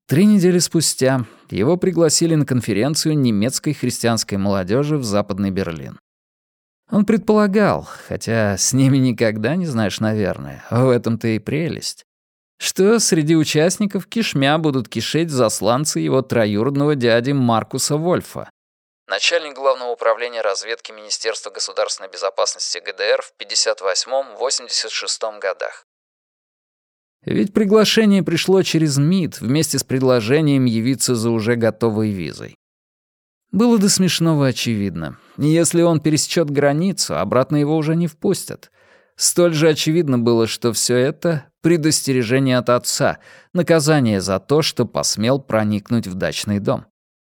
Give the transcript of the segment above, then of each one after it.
3 недели спустя его пригласили на конференцию немецкой христианской молодежи в Западный Берлин. Он предполагал, хотя с ними никогда не знаешь, наверное, в этом-то и прелесть, что среди участников кишмя будут кишеть засланцы его троюродного дяди Маркуса Вольфа, начальник Главного управления разведки Министерства государственной безопасности ГДР в 58-86 годах. Ведь приглашение пришло через МИД вместе с предложением явиться за уже готовой визой. Было до смешного очевидно. Если он пересечет границу, обратно его уже не впустят. Столь же очевидно было, что все это — предостережение от отца, наказание за то, что посмел проникнуть в дачный дом.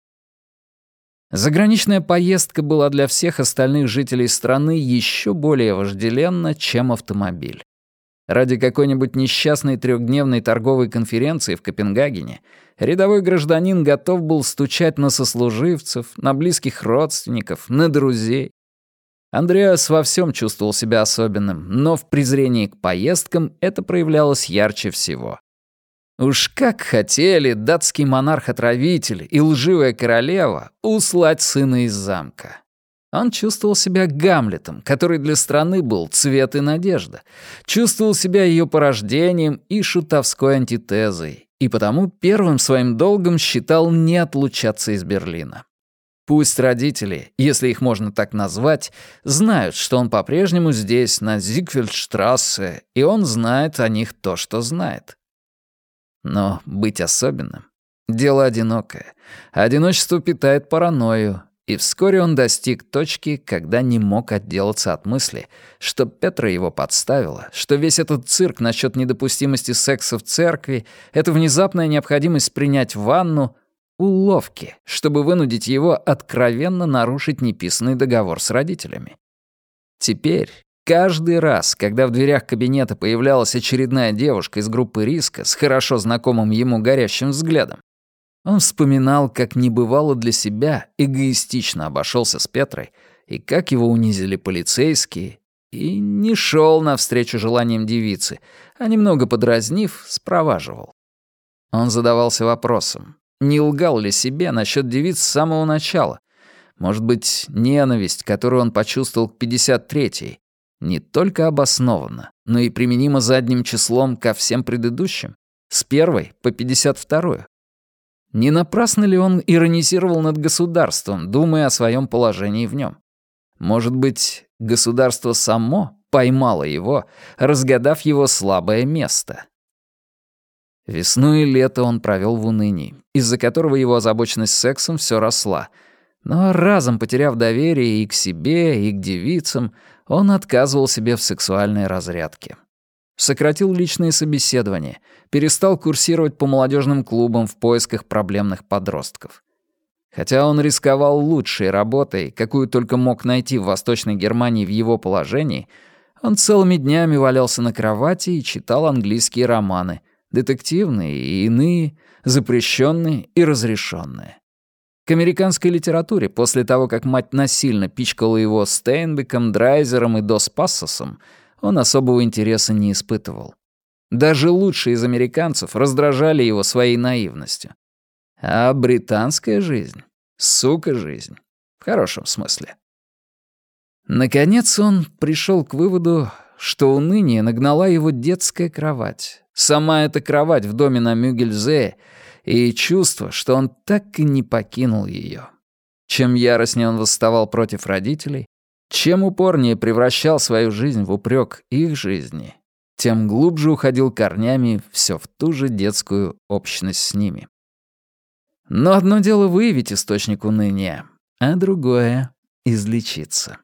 Заграничная поездка была для всех остальных жителей страны еще более вожделенна, чем автомобиль. Ради какой-нибудь несчастной 3-дневной торговой конференции в Копенгагене рядовой гражданин готов был стучать на сослуживцев, на близких родственников, на друзей. Андреас во всем чувствовал себя особенным, но в презрении к поездкам это проявлялось ярче всего. Уж как хотели датский монарх-отравитель и лживая королева услать сына из замка. Он чувствовал себя Гамлетом, который для страны был цвет и надежда, чувствовал себя ее порождением и шутовской антитезой, и потому первым своим долгом считал не отлучаться из Берлина. Пусть родители, если их можно так назвать, знают, что он по-прежнему здесь, на Зигфельдштрассе, и он знает о них то, что знает. Но быть особенным — дело одинокое. Одиночество питает паранойю. И вскоре он достиг точки, когда не мог отделаться от мысли, что Петра его подставила, что весь этот цирк насчет недопустимости секса в церкви, эта внезапная необходимость принять ванну — уловки, чтобы вынудить его откровенно нарушить неписанный договор с родителями. Теперь, каждый раз, когда в дверях кабинета появлялась очередная девушка из группы риска с хорошо знакомым ему горящим взглядом, он вспоминал, как небывало для себя эгоистично обошелся с Петрой, и как его унизили полицейские, и не шел навстречу желаниям девицы, а немного подразнив, спроваживал. Он задавался вопросом, не лгал ли себе насчет девиц с самого начала. Может быть, ненависть, которую он почувствовал к 53-й, не только обоснована, но и применима задним числом ко всем предыдущим, с 1 по 52-ю. Не напрасно ли он иронизировал над государством, думая о своем положении в нем? Может быть, государство само поймало его, разгадав его слабое место? Весну и лето он провел в унынии, из-за которого его озабоченность сексом все росла. Но разом потеряв доверие и к себе, и к девицам, он отказывал себе в сексуальной разрядке. Сократил личные собеседования, перестал курсировать по молодежным клубам в поисках проблемных подростков. Хотя он рисковал лучшей работой, какую только мог найти в Восточной Германии в его положении, он целыми днями валялся на кровати и читал английские романы, детективные и иные, запрещенные и разрешенные. К американской литературе после того, как мать насильно пичкала его Стейнбеком, Драйзером и Дос Пассосом, он особого интереса не испытывал. Даже лучшие из американцев раздражали его своей наивностью. А британская жизнь — сука жизнь. В хорошем смысле. Наконец он пришел к выводу, что уныние нагнала его детская кровать. Сама эта кровать в доме на Мюгельзее и чувство, что он так и не покинул ее. Чем яростнее он восставал против родителей, чем упорнее превращал свою жизнь в упрек их жизни, тем глубже уходил корнями все в ту же детскую общность с ними. Но одно дело выявить источник уныния, а другое — излечиться.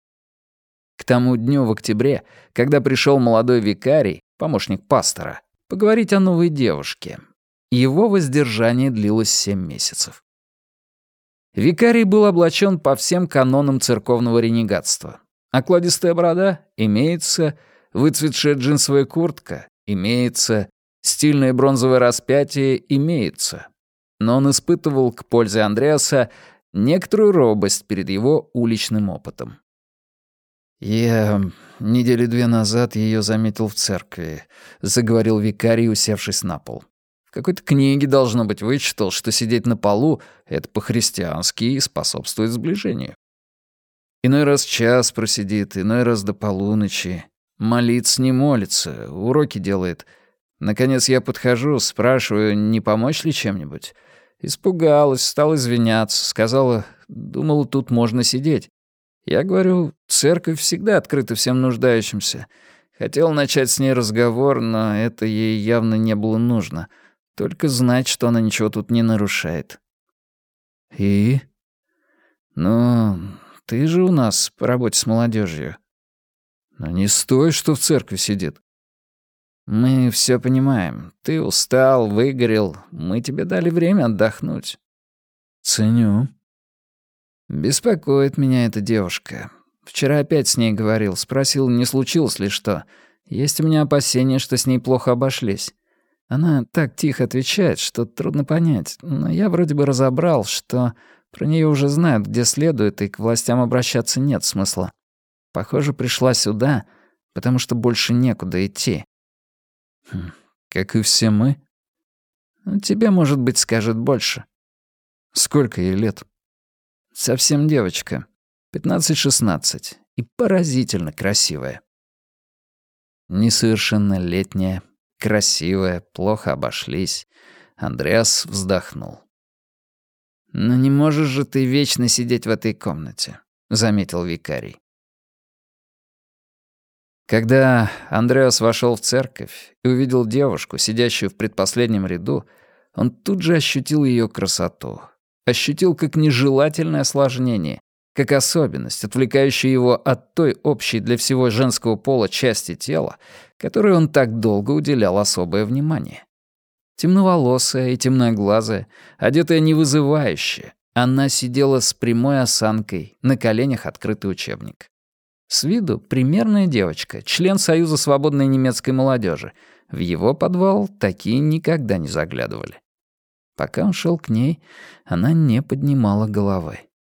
К тому дню в октябре, когда пришел молодой викарий, помощник пастора, поговорить о новой девушке, его воздержание длилось 7 месяцев. Викарий был облачен по всем канонам церковного ренегатства. Окладистая борода — имеется, выцветшая джинсовая куртка — имеется, стильное бронзовое распятие — имеется. Но он испытывал к пользе Андреаса некоторую робость перед его уличным опытом. «Я 2 недели назад ее заметил в церкви», — заговорил викарий, усевшись на пол. какой-то книге, должно быть, вычитал, что сидеть на полу — это по-христиански и способствует сближению. Иной раз час просидит, иной раз до полуночи. Молиться не молится, уроки делает. Наконец я подхожу, спрашиваю, не помочь ли чем-нибудь. Испугалась, стала извиняться, сказала, думала, тут можно сидеть. Я говорю, церковь всегда открыта всем нуждающимся. Хотел начать с ней разговор, но это ей явно не было нужно. Только знать, что она ничего тут не нарушает. И? Ну, ты же у нас по работе с молодежью. Но не стой, что в церкви сидит. Мы все понимаем. Ты устал, выгорел. Мы тебе дали время отдохнуть. Ценю. Беспокоит меня эта девушка. Вчера опять с ней говорил, спросил, не случилось ли что. Есть у меня опасения, что с ней плохо обошлись. Она так тихо отвечает, что трудно понять. Но я вроде бы разобрал, что про нее уже знают, где следует, и к властям обращаться нет смысла. Похоже, пришла сюда, потому что больше некуда идти. Как и все мы. Тебе, может быть, скажет больше. Сколько ей лет? Совсем девочка. 15-16. И поразительно красивая. Несовершеннолетняя, красивая, плохо обошлись. Андреас вздохнул. «Но не можешь же ты вечно сидеть в этой комнате», — заметил викарий. Когда Андреас вошел в церковь и увидел девушку, сидящую в предпоследнем ряду, он тут же ощутил ее красоту. Ощутил как нежелательное осложнение, как особенность, отвлекающая его от той общей для всего женского пола части тела, которой он так долго уделял особое внимание. Темноволосая и темноглазая, одетая невызывающе, она сидела с прямой осанкой, на коленях открытый учебник. С виду примерная девочка, член Союза свободной немецкой молодежи. В его подвал такие никогда не заглядывали. Пока он шел к ней, она не поднимала головы.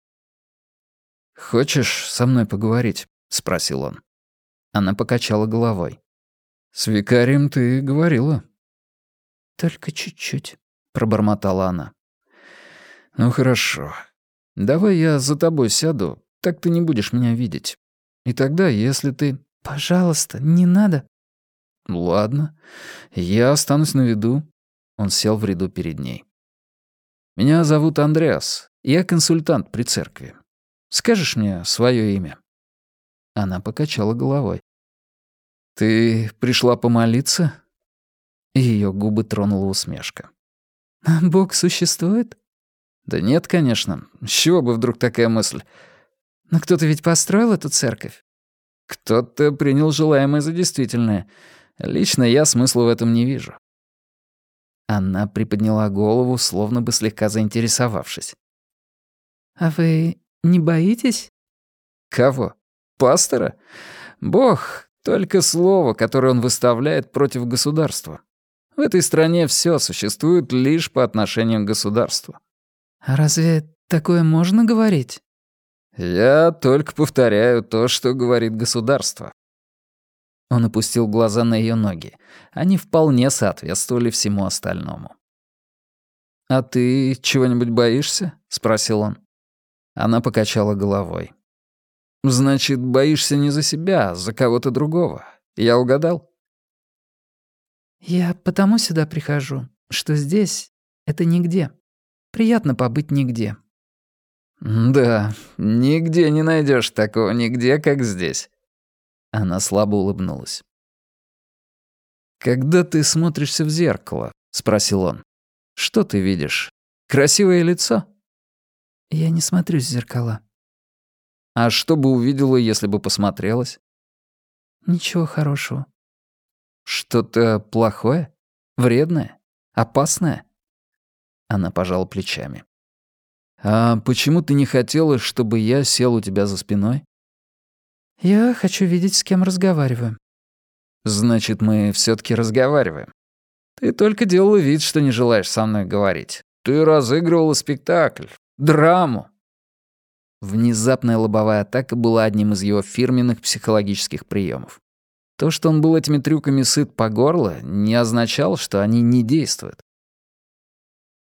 «Хочешь со мной поговорить?» — спросил он. Она покачала головой. «С викарием ты говорила». «Только чуть-чуть», — пробормотала она. «Ну хорошо. Давай я за тобой сяду, так ты не будешь меня видеть. И тогда, если ты...» «Пожалуйста, не надо». «Ладно. Я останусь на виду». Он сел в ряду перед ней. «Меня зовут Андреас. Я консультант при церкви. Скажешь мне свое имя?» Она покачала головой. «Ты пришла помолиться?» Ее губы тронула усмешка. «Бог существует?» «Да нет, конечно. С чего бы вдруг такая мысль? Но кто-то ведь построил эту церковь?» «Кто-то принял желаемое за действительное. Лично я смысла в этом не вижу». Она приподняла голову, словно бы слегка заинтересовавшись. «А вы не боитесь?» «Кого? Пастора? Бог — только слово, которое он выставляет против государства. В этой стране все существует лишь по отношению к государству». «А разве такое можно говорить?» «Я только повторяю то, что говорит государство». Он опустил глаза на ее ноги. Они вполне соответствовали всему остальному. «А ты чего-нибудь боишься?» — спросил он. Она покачала головой. «Значит, боишься не за себя, а за кого-то другого. Я угадал?» «Я потому сюда прихожу, что здесь — это нигде. Приятно побыть нигде». «Да, нигде не найдешь такого нигде, как здесь». Она слабо улыбнулась. «Когда ты смотришься в зеркало?» — спросил он. «Что ты видишь? Красивое лицо?» «Я не смотрюсь в зеркала». «А что бы увидела, если бы посмотрелась?» «Ничего хорошего». «Что-то плохое? Вредное? Опасное?» Она пожала плечами. «А почему ты не хотела, чтобы я сел у тебя за спиной?» «Я хочу видеть, с кем разговариваю». «Значит, мы всё-таки разговариваем. Ты только делала вид, что не желаешь со мной говорить. Ты разыгрывала спектакль, драму». Внезапная лобовая атака была одним из его фирменных психологических приемов. То, что он был этими трюками сыт по горло, не означало, что они не действуют.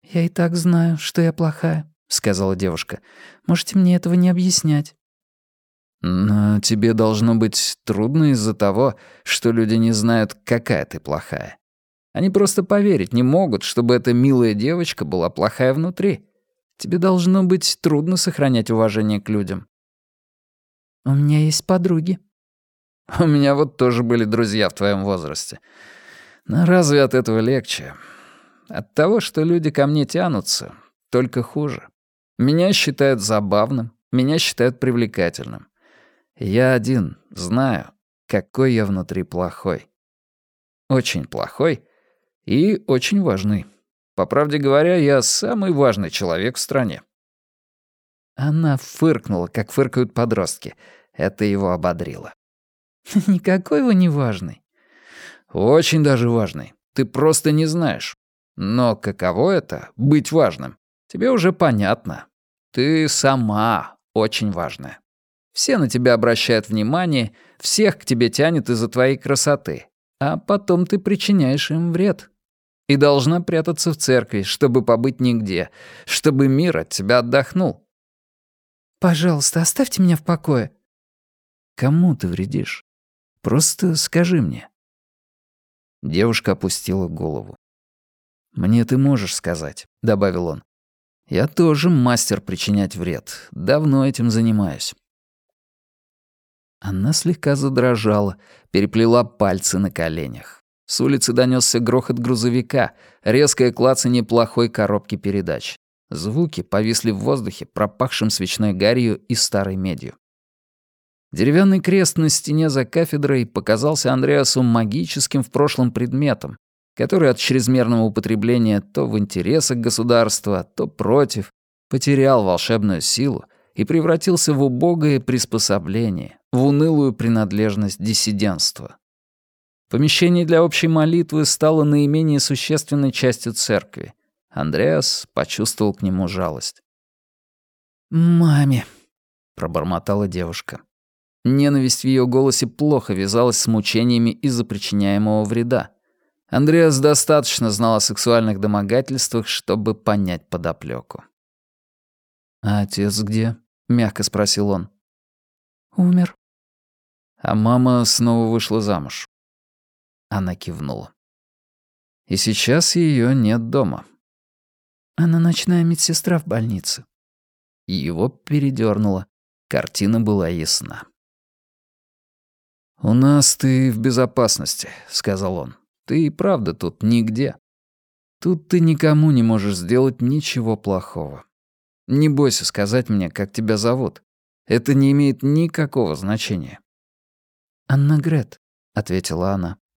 «Я и так знаю, что я плохая», — сказала девушка. «Можете мне этого не объяснять». «Но тебе должно быть трудно из-за того, что люди не знают, какая ты плохая. Они просто поверить не могут, чтобы эта милая девочка была плохая внутри. Тебе должно быть трудно сохранять уважение к людям». «У меня есть подруги». «У меня вот тоже были друзья в твоем возрасте. Но разве от этого легче? От того, что люди ко мне тянутся, только хуже. Меня считают забавным, меня считают привлекательным. Я один знаю, какой я внутри плохой. Очень плохой и очень важный. По правде говоря, я самый важный человек в стране». Она фыркнула, как фыркают подростки. Это его ободрило. «Никакой вы не важный». «Очень даже важный. Ты просто не знаешь. Но каково это — быть важным? Тебе уже понятно. Ты сама очень важная. Все на тебя обращают внимание, всех к тебе тянет из-за твоей красоты. А потом ты причиняешь им вред. И должна прятаться в церкви, чтобы побыть нигде, чтобы мир от тебя отдохнул». «Пожалуйста, оставьте меня в покое». «Кому ты вредишь? Просто скажи мне». Девушка опустила голову. «Мне ты можешь сказать», — добавил он. «Я тоже мастер причинять вред. Давно этим занимаюсь». Она слегка задрожала, переплела пальцы на коленях. С улицы донёсся грохот грузовика, резкое клацанье плохой коробки передач. Звуки повисли в воздухе, пропахшим свечной гарью и старой медью. Деревянный крест на стене за кафедрой показался Андреасу магическим в прошлом предметом, который от чрезмерного употребления то в интересах государства, то против, потерял волшебную силу и превратился в убогое приспособление, в унылую принадлежность диссидентства. Помещение для общей молитвы стало наименее существенной частью церкви. Андреас почувствовал к нему жалость. «Маме», — пробормотала девушка. Ненависть в её голосе плохо вязалась с мучениями из-за причиняемого вреда. Андреас достаточно знал о сексуальных домогательствах, чтобы понять подоплёку. «А отец где?» — мягко спросил он. «Умер». «А мама снова вышла замуж?» Она кивнула. «И сейчас её нет дома». «Она ночная медсестра в больнице». Его передёрнуло. Картина была ясна. «У нас ты в безопасности», — сказал он. «Ты и правда тут нигде. Тут ты никому не можешь сделать ничего плохого. Не бойся сказать мне, как тебя зовут. Это не имеет никакого значения». «Анна Грет», — ответила она.